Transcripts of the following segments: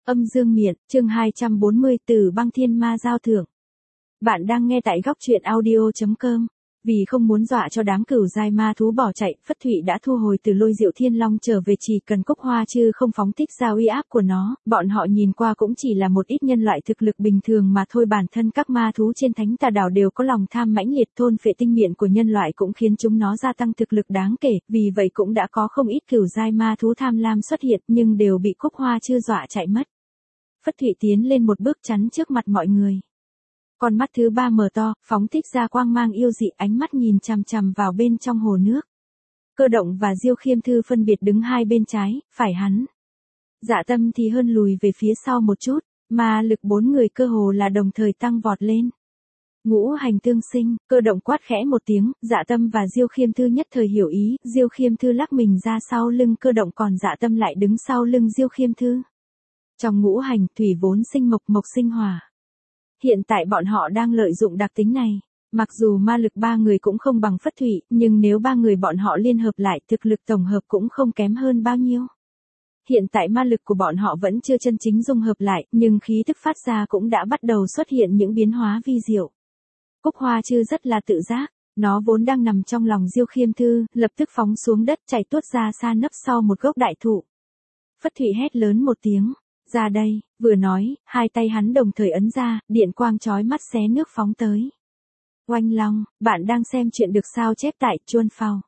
Âm dương miện, chương 240 từ băng thiên ma giao thưởng. Bạn đang nghe tại góc truyện audio.com. Vì không muốn dọa cho đám cửu giai ma thú bỏ chạy, Phất Thụy đã thu hồi từ lôi diệu thiên long trở về, chỉ cần Cúc Hoa chứ không phóng thích ra uy áp của nó, bọn họ nhìn qua cũng chỉ là một ít nhân loại thực lực bình thường mà thôi. Bản thân các ma thú trên Thánh Tà Đảo đều có lòng tham mãnh liệt, thôn phệ tinh miện của nhân loại cũng khiến chúng nó gia tăng thực lực đáng kể, vì vậy cũng đã có không ít cửu giai ma thú tham lam xuất hiện nhưng đều bị Cúc Hoa chưa dọa chạy mất. Phất Thụy tiến lên một bước chắn trước mặt mọi người. Con mắt thứ ba mở to, phóng thích ra quang mang yêu dị, ánh mắt nhìn chằm chằm vào bên trong hồ nước. Cơ Động và Diêu Khiêm Thư phân biệt đứng hai bên trái, phải hắn. Dạ Tâm thì hơn lùi về phía sau một chút, mà lực bốn người cơ hồ là đồng thời tăng vọt lên. Ngũ hành tương sinh, Cơ Động quát khẽ một tiếng, Dạ Tâm và Diêu Khiêm Thư nhất thời hiểu ý, Diêu Khiêm Thư lắc mình ra sau lưng Cơ Động, còn Dạ Tâm lại đứng sau lưng Diêu Khiêm Thư. Trong ngũ hành, thủy vốn sinh mộc, mộc sinh hỏa. Hiện tại bọn họ đang lợi dụng đặc tính này. Mặc dù ma lực ba người cũng không bằng Phất Thụy, nhưng nếu ba người bọn họ liên hợp lại, thực lực tổng hợp cũng không kém hơn bao nhiêu. Hiện tại ma lực của bọn họ vẫn chưa chân chính dung hợp lại, nhưng khí tức phát ra cũng đã bắt đầu xuất hiện những biến hóa vi diệu. Cúc Hoa Chư rất là tự giác, nó vốn đang nằm trong lòng Diêu Khiêm Thư, lập tức phóng xuống đất chạy tuốt ra xa nấp sau một gốc đại thụ. Phất Thụy hét lớn một tiếng. Ra đây, vừa nói, hai tay hắn đồng thời ấn ra, điện quang chói mắt xé nước phóng tới. Oanh long, bạn đang xem chuyện được sao chép tại chuan phao,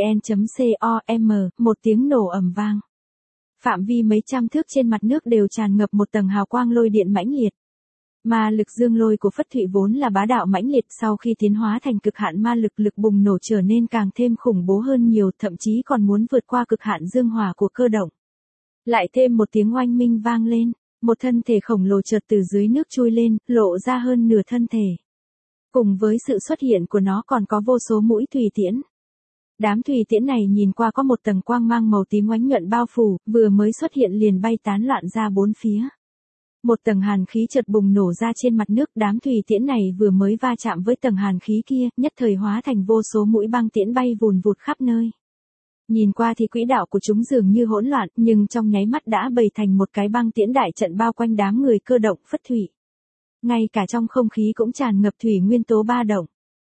vn.com, một tiếng nổ ầm vang. Phạm vi mấy trăm thước trên mặt nước đều tràn ngập một tầng hào quang lôi điện mãnh liệt. Ma lực dương lôi của Phất Thụy vốn là bá đạo mãnh liệt, sau khi tiến hóa thành cực hạn ma lực, lực bùng nổ trở nên càng thêm khủng bố hơn nhiều, thậm chí còn muốn vượt qua cực hạn dương hỏa của Cơ Động. Lại thêm một tiếng oanh minh vang lên, một thân thể khổng lồ chợt từ dưới nước chui lên, lộ ra hơn nửa thân thể. Cùng với sự xuất hiện của nó còn có vô số mũi thủy tiễn. Đám thủy tiễn này nhìn qua có một tầng quang mang màu tím oánh nhuận bao phủ, vừa mới xuất hiện liền bay tán loạn ra bốn phía. Một tầng hàn khí chợt bùng nổ ra trên mặt nước, đám thủy tiễn này vừa mới va chạm với tầng hàn khí kia, nhất thời hóa thành vô số mũi băng tiễn bay vùn vụt khắp nơi. Nhìn qua thì quỹ đạo của chúng dường như hỗn loạn, nhưng trong nháy mắt đã bày thành một cái băng tiễn đại trận bao quanh đám người Cơ Động, Phất Thụy. Ngay cả trong không khí cũng tràn ngập thủy nguyên tố ba động.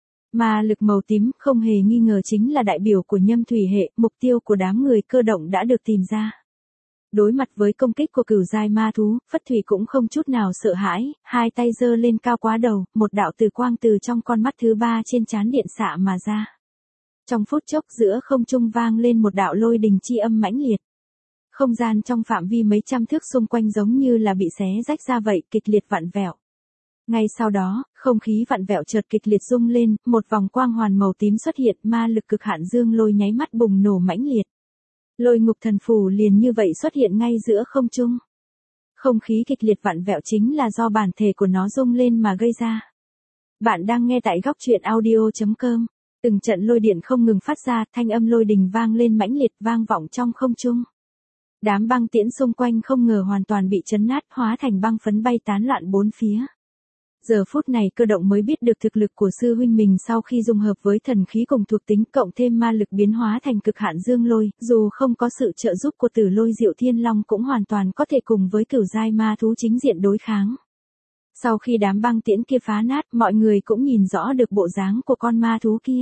Mà lực màu tím không hề nghi ngờ chính là đại biểu của nhâm thủy hệ, mục tiêu của đám người Cơ Động đã được tìm ra. Đối mặt với công kích của cửu giai ma thú, Phất Thụy cũng không chút nào sợ hãi, hai tay giơ lên cao quá đầu, một đạo từ quang từ trong con mắt thứ ba trên trán điện xạ mà ra. Trong phút chốc giữa không trung vang lên một đạo lôi đình chi âm mãnh liệt. Không gian trong phạm vi mấy trăm thước xung quanh giống như là bị xé rách ra vậy, kịch liệt vặn vẹo. Ngay sau đó, không khí vặn vẹo chợt kịch liệt rung lên, một vòng quang hoàn màu tím xuất hiện, ma lực cực hạn dương lôi nháy mắt bùng nổ mãnh liệt. Lôi ngục thần phù liền như vậy xuất hiện ngay giữa không trung. Không khí kịch liệt vặn vẹo chính là do bản thể của nó rung lên mà gây ra. Bạn đang nghe tại góc truyện audio.com. Từng trận lôi điện không ngừng phát ra, thanh âm lôi đình vang lên mãnh liệt vang vọng trong không trung. Đám băng tiễn xung quanh không ngờ hoàn toàn bị chấn nát, hóa thành băng phấn bay tán loạn bốn phía. Giờ phút này Cơ Động mới biết được thực lực của sư huynh mình sau khi dung hợp với thần khí cùng thuộc tính cộng thêm ma lực biến hóa thành cực hạn dương lôi, dù không có sự trợ giúp của Tử Lôi Diệu Thiên Long cũng hoàn toàn có thể cùng với cửu giai ma thú chính diện đối kháng. Sau khi đám băng tiễn kia phá nát, mọi người cũng nhìn rõ được bộ dáng của con ma thú kia.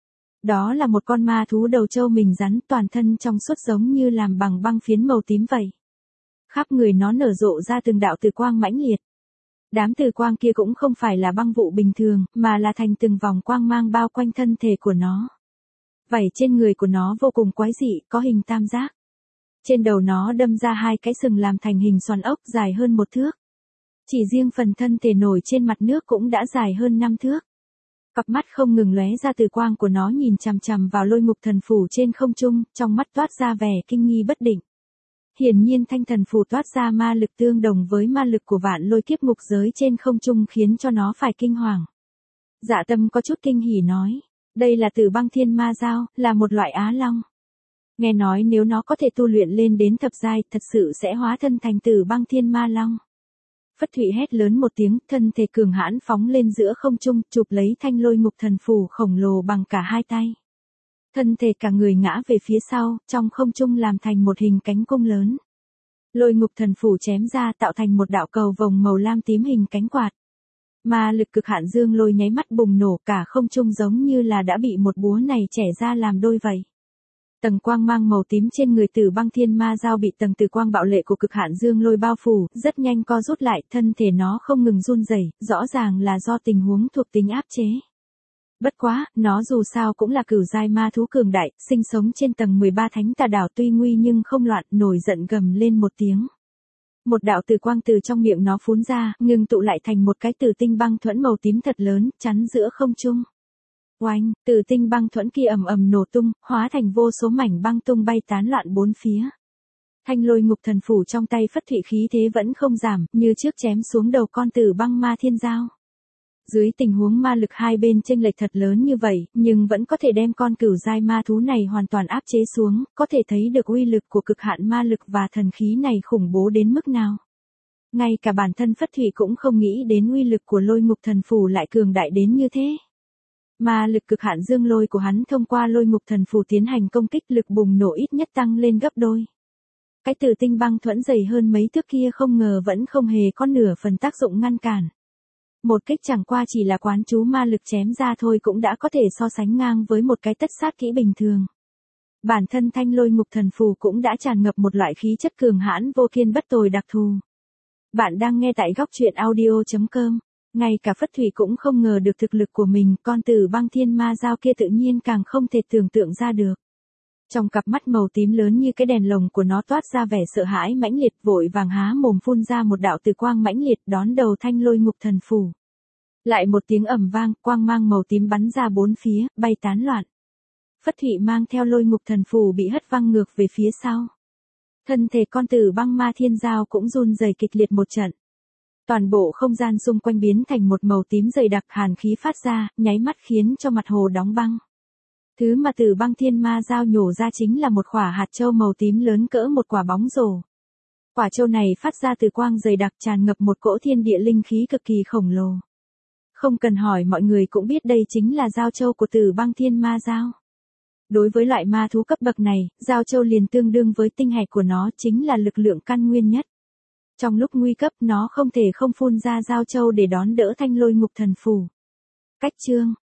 Đó là một con ma thú đầu trâu mình rắn, toàn thân trong suốt giống như làm bằng băng phiến màu tím vậy. Khắp người nó nở rộ ra từng đạo từ quang mãnh liệt. Đám từ quang kia cũng không phải là băng vụ bình thường, mà là thành từng vòng quang mang bao quanh thân thể của nó. Vảy trên người của nó vô cùng quái dị, có hình tam giác. Trên đầu nó đâm ra hai cái sừng làm thành hình xoắn ốc dài hơn 1 thước. Chỉ riêng phần thân thể nổi trên mặt nước cũng đã dài hơn 5 thước. Cặp mắt không ngừng lóe ra từ quang của nó nhìn chằm chằm vào lôi ngục thần phù trên không trung, trong mắt toát ra vẻ kinh nghi bất định. Hiển nhiên thanh thần phù toát ra ma lực tương đồng với ma lực của vạn lôi kiếp ngục giới trên không trung khiến cho nó phải kinh hoàng. Dạ Tâm có chút kinh hỉ nói, đây là Tử Băng Thiên Ma Giao, là một loại á long. Nghe nói nếu nó có thể tu luyện lên đến thập giai, thật sự sẽ hóa thân thành Tử Băng Thiên Ma Long. Phất Thụy hét lớn một tiếng, thân thể cường hãn phóng lên giữa không trung, chụp lấy thanh lôi ngục thần phù khổng lồ bằng cả hai tay. Thân thể cả người ngã về phía sau, trong không trung làm thành một hình cánh cung lớn. Lôi ngục thần phủ chém ra tạo thành một đạo cầu vồng màu lam tím hình cánh quạt. Ma lực cực hạn dương lôi nháy mắt bùng nổ, cả không trung giống như là đã bị một búa này chẻ ra làm đôi vậy. Tầng quang mang màu tím trên người Tử Băng Thiên Ma Dao bị tầng tử quang bạo lệ của cực hạn dương lôi bao phủ, rất nhanh co rút lại, thân thể nó không ngừng run rẩy, rõ ràng là do tình huống thuộc tính áp chế. Bất quá, nó dù sao cũng là cửu giai ma thú cường đại, sinh sống trên tầng 13 thánh tà đảo, tuy nguy nhưng không loạn, nổi giận gầm lên một tiếng. Một đạo tử quang từ trong miệng nó phun ra, ngừng tụ lại thành một cái tử tinh băng thuẫn màu tím thật lớn, chắn giữa không trung. Oanh, tử tinh băng thuẫn kia ầm ầm nổ tung, hóa thành vô số mảnh băng tung bay tán loạn bốn phía. Thanh lôi ngục thần phủ trong tay phất thụy khí thế vẫn không giảm, như trước chém xuống đầu con Tử Băng Ma Thiên Dao. Dưới tình huống ma lực hai bên chênh lệch thật lớn như vậy, nhưng vẫn có thể đem con cửu giai ma thú này hoàn toàn áp chế xuống, có thể thấy được uy lực của cực hạn ma lực và thần khí này khủng bố đến mức nào. Ngay cả bản thân Phất Thụy cũng không nghĩ đến uy lực của lôi ngục thần phủ lại cường đại đến như thế. Ma lực cực hạn dương lôi của hắn thông qua lôi ngục thần phủ tiến hành công kích, lực bùng nổ ít nhất tăng lên gấp đôi. Cái tử tinh băng thuẫn dày hơn mấy thước kia không ngờ vẫn không hề có nửa phần tác dụng ngăn cản. Một kích chẳng qua chỉ là quán chú ma lực chém ra thôi cũng đã có thể so sánh ngang với một cái tất sát kỹ bình thường. Bản thân thanh lôi ngục thần phù cũng đã tràn ngập một loại khí chất cường hãn vô kiên bất tồi đặc thù. Bạn đang nghe tại góc truyện audio.com. Ngay cả Phất Thụy cũng không ngờ được thực lực của mình, con Tử Băng Thiên Ma Dao kia tự nhiên càng không thể tưởng tượng ra được. Trong cặp mắt màu tím lớn như cái đèn lồng của nó toát ra vẻ sợ hãi mãnh liệt, vội vàng há mồm phun ra một đạo tử quang mãnh liệt đón đầu thanh lôi ngục thần phù. Lại một tiếng ầm vang, quang mang màu tím bắn ra bốn phía, bay tán loạn. Phất Thụy mang theo lôi ngục thần phù bị hất văng ngược về phía sau. Thân thể con Tử Băng Ma Thiên Dao cũng run rẩy kịch liệt một trận. Toàn bộ không gian xung quanh biến thành một màu tím dày đặc, hàn khí phát ra, nháy mắt khiến cho mặt hồ đóng băng. Thứ mà Tử Băng Thiên Ma Dao nhổ ra chính là một quả hạt châu màu tím lớn cỡ một quả bóng rổ. Quả châu này phát ra từ quang dày đặc, tràn ngập một cỗ thiên địa linh khí cực kỳ khổng lồ. Không cần hỏi mọi người cũng biết đây chính là giao châu của Tử Băng Thiên Ma Dao. Đối với loại ma thú cấp bậc này, giao châu liền tương đương với tinh hạch của nó, chính là lực lượng căn nguyên nhất. Trong lúc nguy cấp nó không thể không phun ra giao châu để đón đỡ thanh lôi ngục thần phù. Cách chương